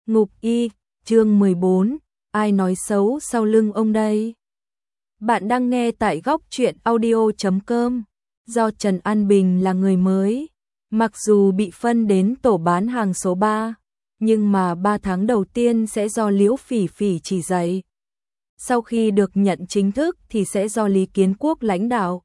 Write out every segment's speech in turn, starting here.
Ngục y, chương 14, ai nói xấu sau lưng ông đây? Bạn đang nghe tại góc truyện audio.com. Do Trần An Bình là người mới, mặc dù bị phân đến tổ bán hàng số 3, nhưng mà 3 tháng đầu tiên sẽ do Liễu Phỉ Phỉ chỉ dạy. Sau khi được nhận chính thức thì sẽ do Lý Kiến Quốc lãnh đạo.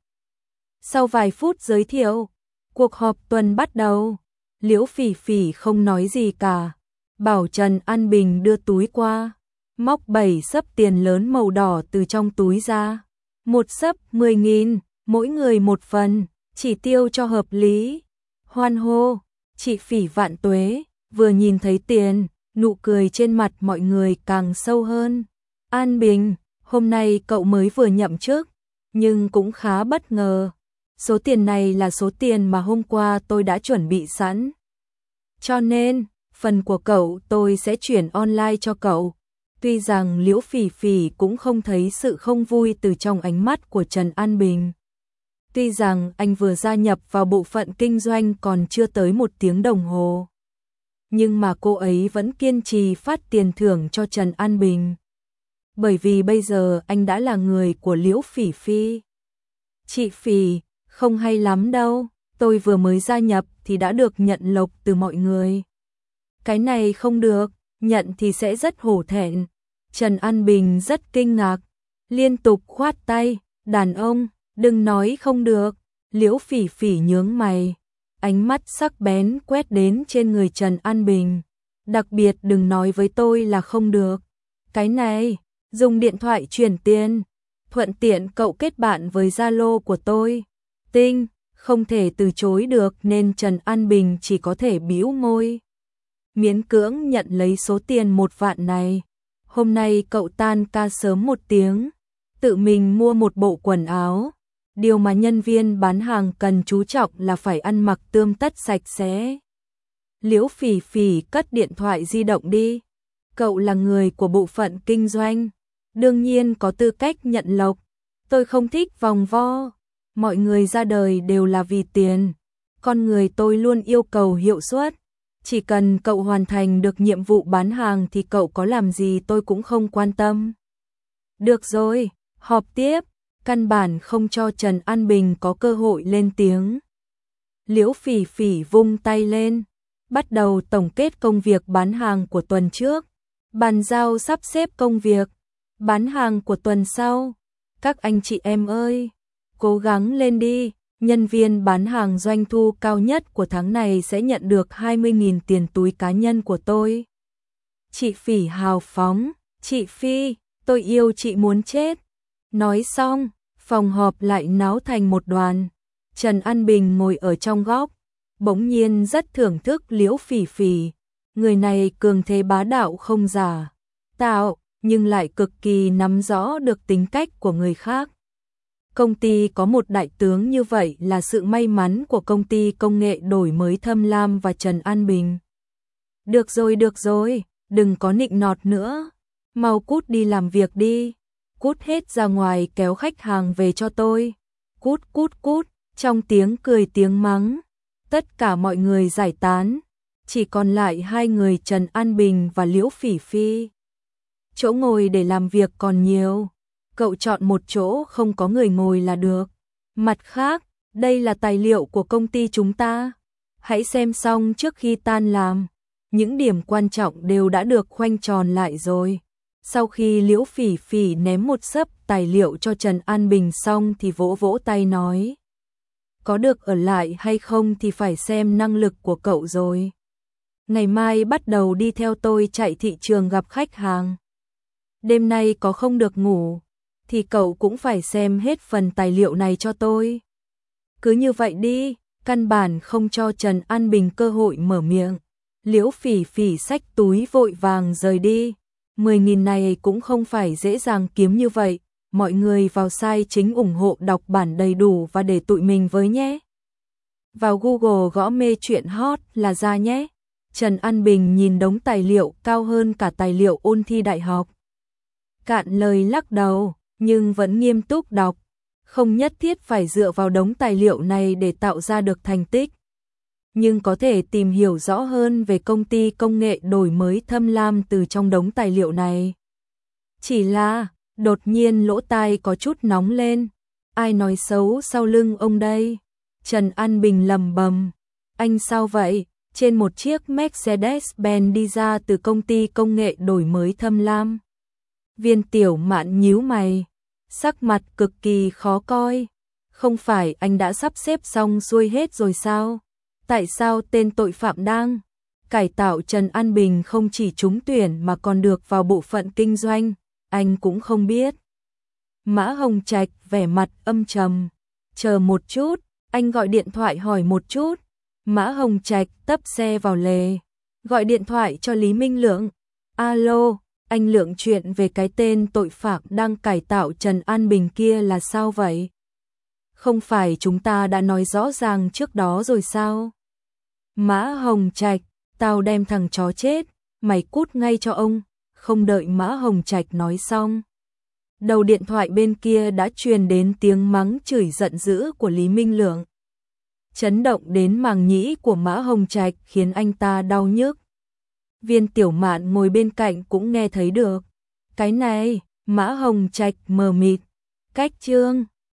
Sau vài phút giới thiệu, cuộc họp tuần bắt đầu. Liễu Phỉ Phỉ không nói gì cả, bảo Trần An Bình đưa túi qua, móc 7 xấp tiền lớn màu đỏ từ trong túi ra. Một xấp 10.000, mỗi người một phần, chỉ tiêu cho hợp lý. Hoan hô, chị Phỉ vạn tuế, vừa nhìn thấy tiền, nụ cười trên mặt mọi người càng sâu hơn. An Bình, hôm nay cậu mới vừa nhậm chức, nhưng cũng khá bất ngờ. Số tiền này là số tiền mà hôm qua tôi đã chuẩn bị sẵn. Cho nên, phần của cậu tôi sẽ chuyển online cho cậu. Tuy rằng Liễu Phỉ Phỉ cũng không thấy sự không vui từ trong ánh mắt của Trần An Bình. Tuy rằng anh vừa gia nhập vào bộ phận kinh doanh còn chưa tới 1 tiếng đồng hồ. Nhưng mà cô ấy vẫn kiên trì phát tiền thưởng cho Trần An Bình. Bởi vì bây giờ anh đã là người của Liễu Phỉ Phỉ. Chị Phỉ, không hay lắm đâu, tôi vừa mới gia nhập thì đã được nhận lộc từ mọi người. Cái này không được, nhận thì sẽ rất hổ thẹn. Trần An Bình rất kinh ngạc, liên tục khoát tay, đàn ông, đừng nói không được. Liễu Phỉ Phỉ nhướng mày, ánh mắt sắc bén quét đến trên người Trần An Bình. Đặc biệt đừng nói với tôi là không được. Cái này, dùng điện thoại chuyển tiền, thuận tiện cậu kết bạn với Zalo của tôi. Tinh, không thể từ chối được nên Trần An Bình chỉ có thể bĩu môi. Miễn cưỡng nhận lấy số tiền 1 vạn này. Hôm nay cậu tan ca sớm 1 tiếng, tự mình mua một bộ quần áo. Điều mà nhân viên bán hàng cần chú trọng là phải ăn mặc tươm tất sạch sẽ. Liễu Phỉ Phỉ cất điện thoại di động đi. Cậu là người của bộ phận kinh doanh, đương nhiên có tư cách nhận lộc. Tôi không thích vòng vo. Mọi người ra đời đều là vì tiền. Con người tôi luôn yêu cầu hiệu suất. Chỉ cần cậu hoàn thành được nhiệm vụ bán hàng thì cậu có làm gì tôi cũng không quan tâm. Được rồi, họp tiếp. Căn bản không cho Trần An Bình có cơ hội lên tiếng. Liễu Phỉ Phỉ vung tay lên, bắt đầu tổng kết công việc bán hàng của tuần trước, bàn giao sắp xếp công việc bán hàng của tuần sau. Các anh chị em ơi, cố gắng lên đi, nhân viên bán hàng doanh thu cao nhất của tháng này sẽ nhận được 20.000 tiền túi cá nhân của tôi. Chị Phỉ hào phóng, chị Phi, tôi yêu chị muốn chết. Nói xong, phòng họp lại náo thành một đoàn. Trần An Bình ngồi ở trong góc, bỗng nhiên rất thưởng thức Liễu Phỉ Phỉ. Người này cường thế bá đạo không giả tạo, nhưng lại cực kỳ nắm rõ được tính cách của người khác. Công ty có một đại tướng như vậy là sự may mắn của công ty công nghệ đổi mới Thâm Lam và Trần An Bình. Được rồi, đừng có nịnh nọt nữa. Mau cút đi làm việc đi. Cút hết ra ngoài kéo khách hàng về cho tôi. Cút, trong tiếng cười tiếng mắng. Tất cả mọi người giải tán. Chỉ còn lại 2 người Trần An Bình và Liễu Phỉ Phỉ. Chỗ ngồi để làm việc còn nhiều. Cậu chọn một chỗ không có người ngồi là được. Mặt khác, đây là tài liệu của công ty chúng ta. Hãy xem xong trước khi tan làm. Những điểm quan trọng đều đã được khoanh tròn lại rồi. Sau khi Liễu Phỉ Phỉ ném một xấp tài liệu cho Trần An Bình xong thì vỗ vỗ tay nói. Có được ở lại hay không thì phải xem năng lực của cậu rồi. Ngày mai bắt đầu đi theo tôi chạy thị trường gặp khách hàng. Đêm nay có không được ngủ thì cậu cũng phải xem hết phần tài liệu này cho tôi. Cứ như vậy đi, căn bản không cho Trần An Bình cơ hội mở miệng. Liễu Phỉ Phỉ xách túi vội vàng rời đi. 10.000 này cũng không phải dễ dàng kiếm như vậy. Mọi người vào site chính ủng hộ đọc bản đầy đủ và để tụi mình với nhé. Vào Google gõ mê truyện hot là ra nhé. Trần An Bình nhìn đống tài liệu cao hơn cả tài liệu ôn thi đại học. Cạn lời lắc đầu, nhưng vẫn nghiêm túc đọc. Không nhất thiết phải dựa vào đống tài liệu này để tạo ra được thành tích. nhưng có thể tìm hiểu rõ hơn về công ty công nghệ đổi mới Thâm Lam từ trong đống tài liệu này. Chỉ là, đột nhiên lỗ tai có chút nóng lên. Ai nói xấu sau lưng ông đây? Trần An Bình lầm bầm. Anh sao vậy? Trên một chiếc Mercedes-Benz đi ra từ công ty công nghệ đổi mới Thâm Lam. Viên Tiểu Mạn nhíu mày, sắc mặt cực kỳ khó coi. Không phải anh đã sắp xếp xong xuôi hết rồi sao? Tại sao tên tội phạm đang cải tạo Trần An Bình không chỉ trúng tuyển mà còn được vào bộ phận kinh doanh, anh cũng không biết. Mã Hồng Trạch vẻ mặt âm trầm. Chờ một chút, anh gọi điện thoại hỏi một chút. Mã Hồng Trạch tấp xe vào lề, gọi điện thoại cho Lý Minh Lượng. Alo, anh Lượng, chuyện về cái tên tội phạm đang cải tạo Trần An Bình kia là sao vậy? Không phải chúng ta đã nói rõ ràng trước đó rồi sao? Mã Hồng Trạch, tao đem thằng chó chết, mày cút ngay cho ông. Không đợi Mã Hồng Trạch nói xong, đầu điện thoại bên kia đã truyền đến tiếng mắng chửi giận dữ của Lý Minh Lượng. Chấn động đến màng nhĩ của Mã Hồng Trạch khiến anh ta đau nhức. Viên Tiểu Mạn ngồi bên cạnh cũng nghe thấy được. Cái này, Mã Hồng Trạch mờ mịt. Cách chương